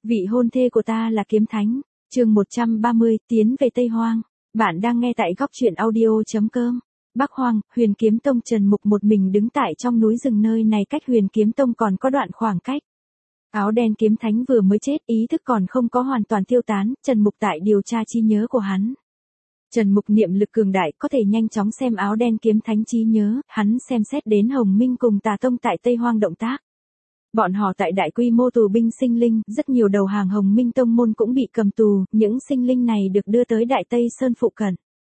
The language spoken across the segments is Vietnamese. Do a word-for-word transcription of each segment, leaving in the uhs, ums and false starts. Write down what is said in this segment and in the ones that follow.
Vị hôn thê của ta là kiếm thánh. Chương một trăm ba mươi, tiến về Tây Hoang. Bạn đang nghe tại góc truyện audio chấm com. Bắc Hoang, Huyền Kiếm Tông. Trần Mục một mình đứng tại trong núi rừng, nơi này cách Huyền Kiếm Tông còn có đoạn khoảng cách. Áo đen kiếm thánh vừa mới chết, ý thức còn không có hoàn toàn tiêu tán, Trần Mục tại điều tra trí nhớ của hắn. Trần Mục niệm lực cường đại, có thể nhanh chóng xem áo đen kiếm thánh trí nhớ, hắn xem xét đến Hồng Minh cùng Tà Tông tại Tây Hoang động tác. Bọn họ tại đại quy mô tù binh sinh linh, rất nhiều đầu hàng Hồng Minh Tông môn cũng bị cầm tù, những sinh linh này được đưa tới Đại Tây Sơn phụ cận.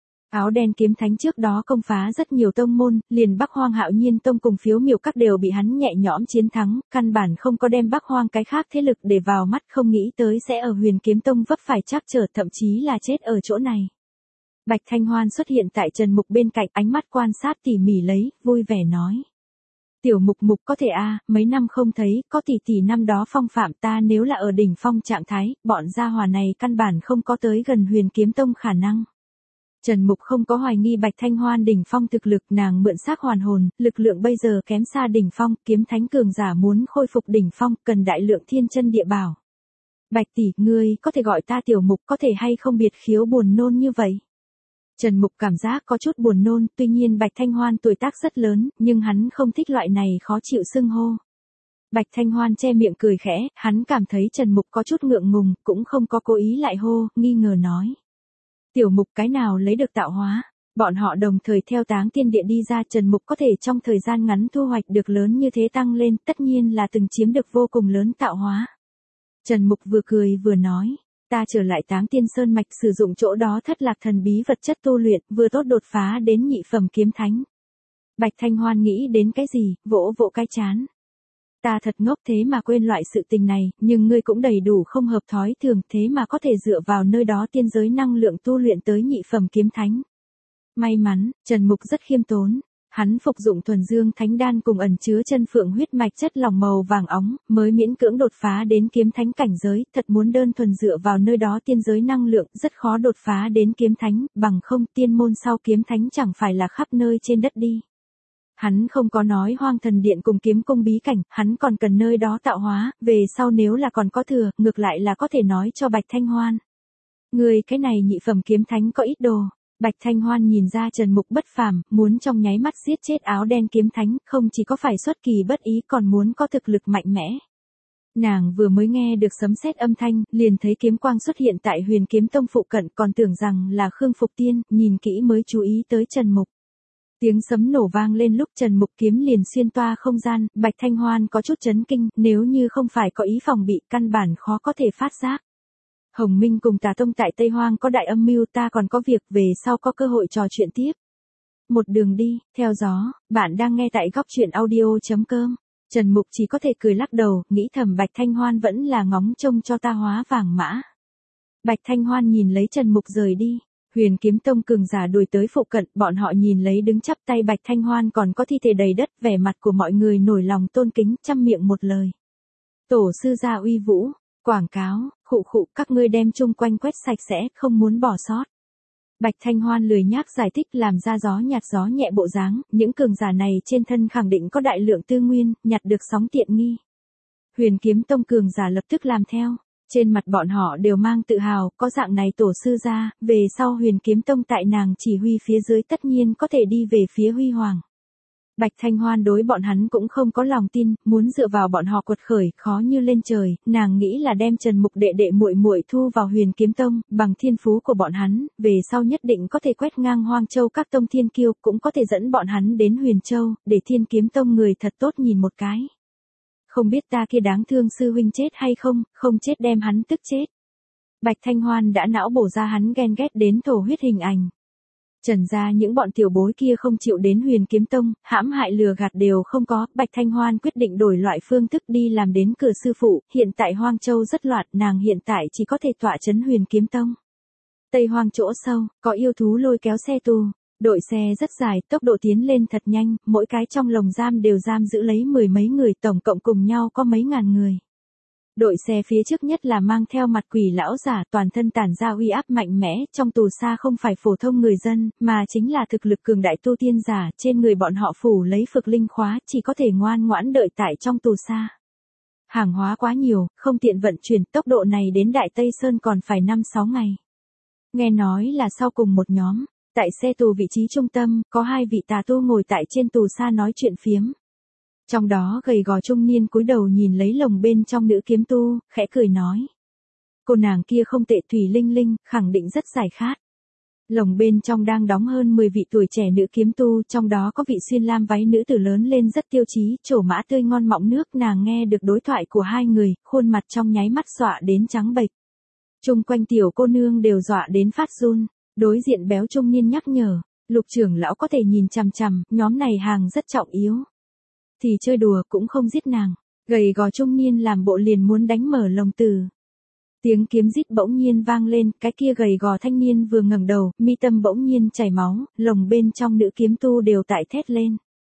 Áo đen kiếm thánh trước đó công phá rất nhiều tông môn, liền Bắc Hoang Hạo Nhiên Tông cùng Phiếu Miểu các đều bị hắn nhẹ nhõm chiến thắng, căn bản không có đem Bắc Hoang cái khác thế lực để vào mắt, không nghĩ tới sẽ ở Huyền Kiếm Tông vấp phải trắc trở, thậm chí là chết ở chỗ này. Bạch Thanh Hoan xuất hiện tại Trần Mục bên cạnh, ánh mắt quan sát tỉ mỉ lấy, vui vẻ nói. Tiểu Mục Mục có thể a, à, mấy năm không thấy, có tỷ tỷ năm đó phong phạm ta, nếu là ở đỉnh phong trạng thái, bọn gia hỏa này căn bản không có tới gần Huyền Kiếm Tông khả năng. Trần Mục không có hoài nghi Bạch Thanh Hoan đỉnh phong thực lực, nàng mượn xác hoàn hồn, lực lượng bây giờ kém xa đỉnh phong, kiếm thánh cường giả muốn khôi phục đỉnh phong, cần đại lượng thiên chân địa bảo. Bạch tỷ, ngươi có thể gọi ta Tiểu Mục, có thể hay không biệt khiếu buồn nôn như vậy? Trần Mục cảm giác có chút buồn nôn, tuy nhiên Bạch Thanh Hoan tuổi tác rất lớn, nhưng hắn không thích loại này khó chịu xưng hô. Bạch Thanh Hoan che miệng cười khẽ, hắn cảm thấy Trần Mục có chút ngượng ngùng, cũng không có cố ý lại hô, nghi ngờ nói. Tiểu Mục cái nào lấy được tạo hóa? Bọn họ đồng thời theo Táng Tiên Địa đi ra, Trần Mục có thể trong thời gian ngắn thu hoạch được lớn như thế tăng lên, tất nhiên là từng chiếm được vô cùng lớn tạo hóa. Trần Mục vừa cười vừa nói. Ta trở lại Táng Tiên Sơn mạch, sử dụng chỗ đó thất lạc thần bí vật chất tu luyện, vừa tốt đột phá đến nhị phẩm kiếm thánh. Bạch Thanh Hoan nghĩ đến cái gì, vỗ vỗ cái chán. Ta thật ngốc, thế mà quên loại sự tình này, nhưng ngươi cũng đầy đủ không hợp thói thường, thế mà có thể dựa vào nơi đó tiên giới năng lượng tu luyện tới nhị phẩm kiếm thánh. May mắn, Trần Mục rất khiêm tốn. Hắn phục dụng thuần dương thánh đan cùng ẩn chứa chân phượng huyết mạch chất lỏng màu vàng óng, mới miễn cưỡng đột phá đến kiếm thánh cảnh giới, thật muốn đơn thuần dựa vào nơi đó tiên giới năng lượng, rất khó đột phá đến kiếm thánh, bằng không tiên môn sau kiếm thánh chẳng phải là khắp nơi trên đất đi. Hắn không có nói Hoang Thần Điện cùng kiếm cung bí cảnh, hắn còn cần nơi đó tạo hóa, về sau nếu là còn có thừa, ngược lại là có thể nói cho Bạch Thanh Hoan. Người cái này nhị phẩm kiếm thánh có ít đồ. Bạch Thanh Hoan nhìn ra Trần Mục bất phàm, muốn trong nháy mắt giết chết áo đen kiếm thánh, không chỉ có phải xuất kỳ bất ý còn muốn có thực lực mạnh mẽ. Nàng vừa mới nghe được sấm sét âm thanh, liền thấy kiếm quang xuất hiện tại Huyền Kiếm Tông phụ cận, còn tưởng rằng là Khương Phục Tiên, nhìn kỹ mới chú ý tới Trần Mục. Tiếng sấm nổ vang lên lúc Trần Mục kiếm liền xuyên toa không gian, Bạch Thanh Hoan có chút chấn kinh, nếu như không phải có ý phòng bị, căn bản khó có thể phát giác. Hồng Minh cùng Tà Tông tại Tây Hoang có đại âm mưu, ta còn có việc, về sau có cơ hội trò chuyện tiếp. Một đường đi, theo gió, bạn đang nghe tại góc truyện audio chấm com. Trần Mục chỉ có thể cười lắc đầu, nghĩ thầm Bạch Thanh Hoan vẫn là ngóng trông cho ta hóa vàng mã. Bạch Thanh Hoan nhìn lấy Trần Mục rời đi. Huyền Kiếm Tông cường giả đuổi tới phụ cận, bọn họ nhìn lấy đứng chắp tay Bạch Thanh Hoan còn có thi thể đầy đất, vẻ mặt của mọi người nổi lòng tôn kính, trăm miệng một lời. Tổ sư gia uy vũ. Quảng cáo, khụ khụ, các ngươi đem chung quanh quét sạch sẽ, không muốn bỏ sót. Bạch Thanh Hoan lười nhác giải thích, làm ra gió nhạt gió nhẹ bộ dáng, những cường giả này trên thân khẳng định có đại lượng tư nguyên, nhặt được sóng tiện nghi. Huyền Kiếm Tông cường giả lập tức làm theo, trên mặt bọn họ đều mang tự hào, có dạng này tổ sư gia, về sau Huyền Kiếm Tông tại nàng chỉ huy phía dưới tất nhiên có thể đi về phía huy hoàng. Bạch Thanh Hoan đối bọn hắn cũng không có lòng tin, muốn dựa vào bọn họ quật khởi, khó như lên trời, nàng nghĩ là đem Trần Mục đệ đệ muội muội thu vào Huyền Kiếm Tông, bằng thiên phú của bọn hắn, về sau nhất định có thể quét ngang Hoang Châu các tông thiên kiêu, cũng có thể dẫn bọn hắn đến Huyền Châu, để Thiên Kiếm Tông người thật tốt nhìn một cái. Không biết ta kia đáng thương sư huynh chết hay không, không chết đem hắn tức chết. Bạch Thanh Hoan đã não bổ ra hắn ghen ghét đến thổ huyết hình ảnh. Trần gia những bọn tiểu bối kia không chịu đến Huyền Kiếm Tông, hãm hại lừa gạt đều không có, Bạch Thanh Hoan quyết định đổi loại phương thức đi làm đến cửa sư phụ, hiện tại Hoang Châu rất loạn, nàng hiện tại chỉ có thể tọa trấn Huyền Kiếm Tông. Tây Hoang chỗ sâu, có yêu thú lôi kéo xe tù, đội xe rất dài, tốc độ tiến lên thật nhanh, mỗi cái trong lồng giam đều giam giữ lấy mười mấy người, tổng cộng cùng nhau có mấy ngàn người. Đội xe phía trước nhất là mang theo mặt quỷ lão giả, toàn thân tản ra uy áp mạnh mẽ, trong tù xa không phải phổ thông người dân, mà chính là thực lực cường đại tu tiên giả, trên người bọn họ phủ lấy phược linh khóa, chỉ có thể ngoan ngoãn đợi tại trong tù xa. Hàng hóa quá nhiều, không tiện vận chuyển, tốc độ này đến Đại Tây Sơn còn phải năm sáu ngày. Nghe nói là sau cùng một nhóm, tại xe tù vị trí trung tâm, có hai vị tà tu ngồi tại trên tù xa nói chuyện phiếm. Trong đó gầy gò trung niên cúi đầu nhìn lấy lồng bên trong nữ kiếm tu, khẽ cười nói. Cô nàng kia không tệ, Thủy Linh Linh, khẳng định rất giải khát. Lồng bên trong đang đóng hơn mười vị tuổi trẻ nữ kiếm tu, trong đó có vị xuyên lam váy nữ tử lớn lên rất tiêu chí, trổ mã tươi ngon mọng nước. Nàng nghe được đối thoại của hai người, khuôn mặt trong nháy mắt dọa đến trắng bệch. Chung quanh tiểu cô nương đều dọa đến phát run, đối diện béo trung niên nhắc nhở, Lục trưởng lão có thể nhìn chằm chằm, nhóm này hàng rất trọng yếu. Thì chơi đùa cũng không giết nàng, gầy gò trung niên làm bộ liền muốn đánh mở lồng từ. Tiếng kiếm rít bỗng nhiên vang lên, cái kia gầy gò thanh niên vừa ngẩng đầu, mi tâm bỗng nhiên chảy máu, lồng bên trong nữ kiếm tu đều tại thét lên.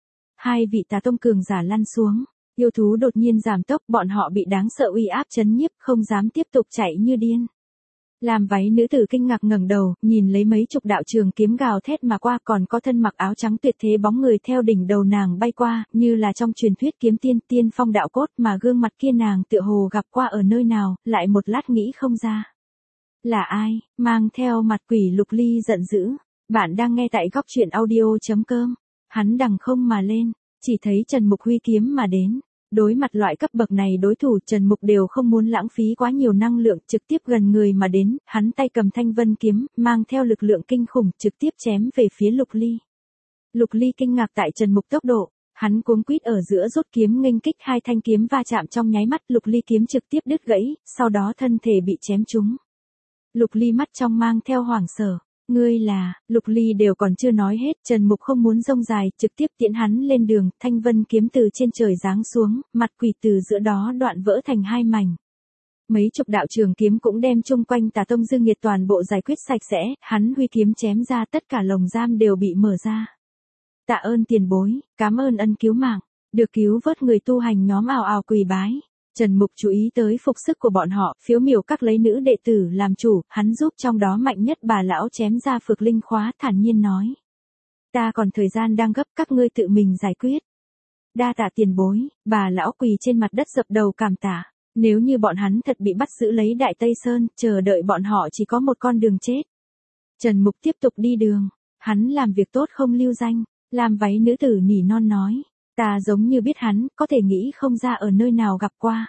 Hai vị tà tông cường giả lăn xuống, yêu thú đột nhiên giảm tốc, bọn họ bị đáng sợ uy áp chấn nhiếp, không dám tiếp tục chạy như điên. Làm váy nữ tử kinh ngạc ngẩng đầu, nhìn lấy mấy chục đạo trường kiếm gào thét mà qua, còn có thân mặc áo trắng tuyệt thế bóng người theo đỉnh đầu nàng bay qua, như là trong truyền thuyết kiếm tiên tiên phong đạo cốt, mà gương mặt kia nàng tựa hồ gặp qua ở nơi nào, lại một lát nghĩ không ra. Là ai? Mang theo mặt quỷ Lục Ly giận dữ. Bạn đang nghe tại góc truyện audio.com. Hắn đằng không mà lên, chỉ thấy Trần Mục huy kiếm mà đến. Đối mặt loại cấp bậc này đối thủ, Trần Mục đều không muốn lãng phí quá nhiều năng lượng, trực tiếp gần người mà đến, hắn tay cầm thanh vân kiếm, mang theo lực lượng kinh khủng, trực tiếp chém về phía Lục Ly. Lục Ly kinh ngạc tại Trần Mục tốc độ, hắn cuống quýt ở giữa rút kiếm nghênh kích, hai thanh kiếm va chạm trong nháy mắt, Lục Ly kiếm trực tiếp đứt gãy, sau đó thân thể bị chém trúng. Lục Ly mắt trong mang theo hoảng sợ. Ngươi là, Lục Ly đều còn chưa nói hết, Trần Mục không muốn rông dài, trực tiếp tiễn hắn lên đường, thanh vân kiếm từ trên trời giáng xuống, mặt quỷ từ giữa đó đoạn vỡ thành hai mảnh. Mấy chục đạo trường kiếm cũng đem chung quanh Tà Tông Dương Nghiệt toàn bộ giải quyết sạch sẽ, hắn huy kiếm chém ra, tất cả lồng giam đều bị mở ra. Tạ ơn tiền bối, cảm ơn ân cứu mạng, được cứu vớt người tu hành nhóm ào ào quỳ bái. Trần Mục chú ý tới phục sức của bọn họ, phiếu miểu các lấy nữ đệ tử làm chủ, hắn giúp trong đó mạnh nhất bà lão chém ra phược linh khóa, thản nhiên nói. Ta còn thời gian đang gấp, các ngươi tự mình giải quyết. Đa tạ tiền bối, bà lão quỳ trên mặt đất dập đầu cảm tạ. Nếu như bọn hắn thật bị bắt giữ lấy Đại Tây Sơn, chờ đợi bọn họ chỉ có một con đường chết. Trần Mục tiếp tục đi đường, hắn làm việc tốt không lưu danh, làm váy nữ tử nỉ non nói. Ta giống như biết hắn, có thể nghĩ không ra ở nơi nào gặp qua.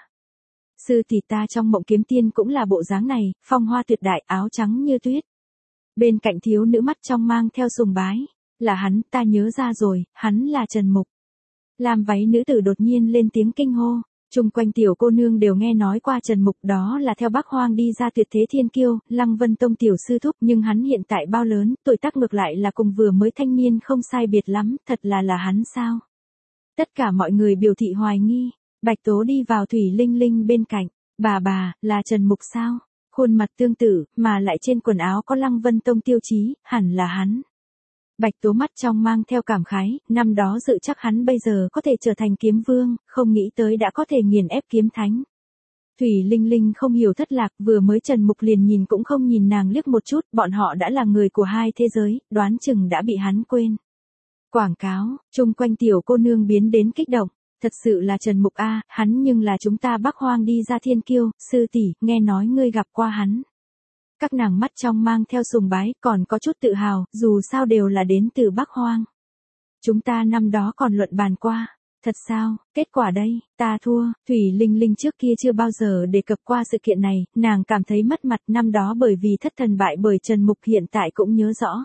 Sư tỷ ta trong mộng kiếm tiên cũng là bộ dáng này, phong hoa tuyệt đại, áo trắng như tuyết. Bên cạnh thiếu nữ mắt trong mang theo sùng bái. Là hắn, ta nhớ ra rồi, hắn là Trần Mục. Làm váy nữ tử đột nhiên lên tiếng kinh hô. Chung quanh tiểu cô nương đều nghe nói qua Trần Mục, đó là theo Bắc Hoang đi ra tuyệt thế thiên kiêu, Lăng Vân Tông tiểu sư thúc, nhưng hắn hiện tại bao lớn, tuổi tác ngược lại là cùng vừa mới thanh niên không sai biệt lắm, thật là là hắn sao? Tất cả mọi người biểu thị hoài nghi. Bạch Tố đi vào Thủy Linh Linh bên cạnh. Bà bà, là Trần Mục sao? Khuôn mặt tương tự, mà lại trên quần áo có Lăng Vân Tông tiêu chí, hẳn là hắn. Bạch Tố mắt trong mang theo cảm khái, năm đó dự chắc hắn bây giờ có thể trở thành kiếm vương, không nghĩ tới đã có thể nghiền ép kiếm thánh. Thủy Linh Linh không hiểu thất lạc, vừa mới Trần Mục liền nhìn cũng không nhìn nàng liếc một chút, bọn họ đã là người của hai thế giới, đoán chừng đã bị hắn quên. Quảng cáo, chung quanh tiểu cô nương biến đến kích động, thật sự là Trần Mục a, hắn nhưng là chúng ta Bắc Hoang đi ra thiên kiêu, sư tỷ, nghe nói ngươi gặp qua hắn. Các nàng mắt trong mang theo sùng bái, còn có chút tự hào, dù sao đều là đến từ Bắc Hoang. Chúng ta năm đó còn luận bàn qua, thật sao, kết quả đây, ta thua. Thủy Linh Linh trước kia chưa bao giờ đề cập qua sự kiện này, nàng cảm thấy mất mặt năm đó bởi vì thất thần bại bởi Trần Mục, hiện tại cũng nhớ rõ.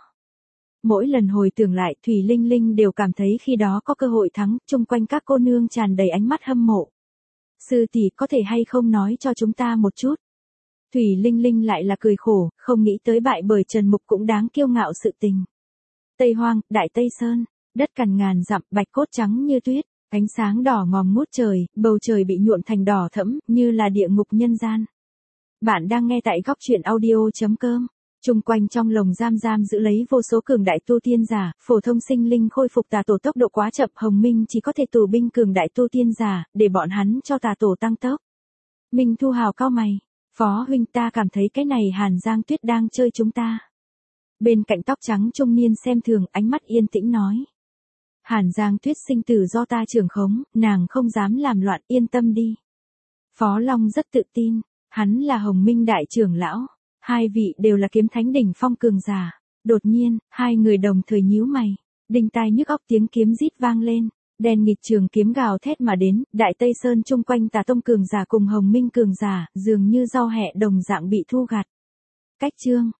Mỗi lần hồi tưởng lại, Thủy Linh Linh đều cảm thấy khi đó có cơ hội thắng, chung quanh các cô nương tràn đầy ánh mắt hâm mộ. Sư tỷ có thể hay không nói cho chúng ta một chút? Thủy Linh Linh lại là cười khổ, không nghĩ tới bại bởi Trần Mục cũng đáng kiêu ngạo sự tình. Tây Hoang, Đại Tây Sơn, đất cằn ngàn dặm, bạch cốt trắng như tuyết, ánh sáng đỏ ngòm ngút trời, bầu trời bị nhuộm thành đỏ thẫm, như là địa ngục nhân gian. Bạn đang nghe tại góc truyện audio.com. Trung quanh trong lồng giam giam giữ lấy vô số cường đại tu tiên giả, phổ thông sinh linh khôi phục tà tổ tốc độ quá chậm, Hồng Minh chỉ có thể tù binh cường đại tu tiên giả, để bọn hắn cho tà tổ tăng tốc. Minh Thu Hào cau mày, Phó huynh, ta cảm thấy cái này Hàn Giang Tuyết đang chơi chúng ta. Bên cạnh tóc trắng trung niên xem thường, ánh mắt yên tĩnh nói. Hàn Giang Tuyết sinh tử do ta trưởng khống, nàng không dám làm loạn, yên tâm đi. Phó Long rất tự tin, hắn là Hồng Minh đại trưởng lão, hai vị đều là kiếm thánh đỉnh phong cường giả. Đột nhiên, hai người đồng thời nhíu mày, đinh tai nhức óc tiếng kiếm rít vang lên, đen nghịt trường kiếm gào thét mà đến, Đại Tây Sơn chung quanh Tà Tông cường giả cùng Hồng Minh cường giả, dường như rau hẹ đồng dạng bị thu gặt. Cách chương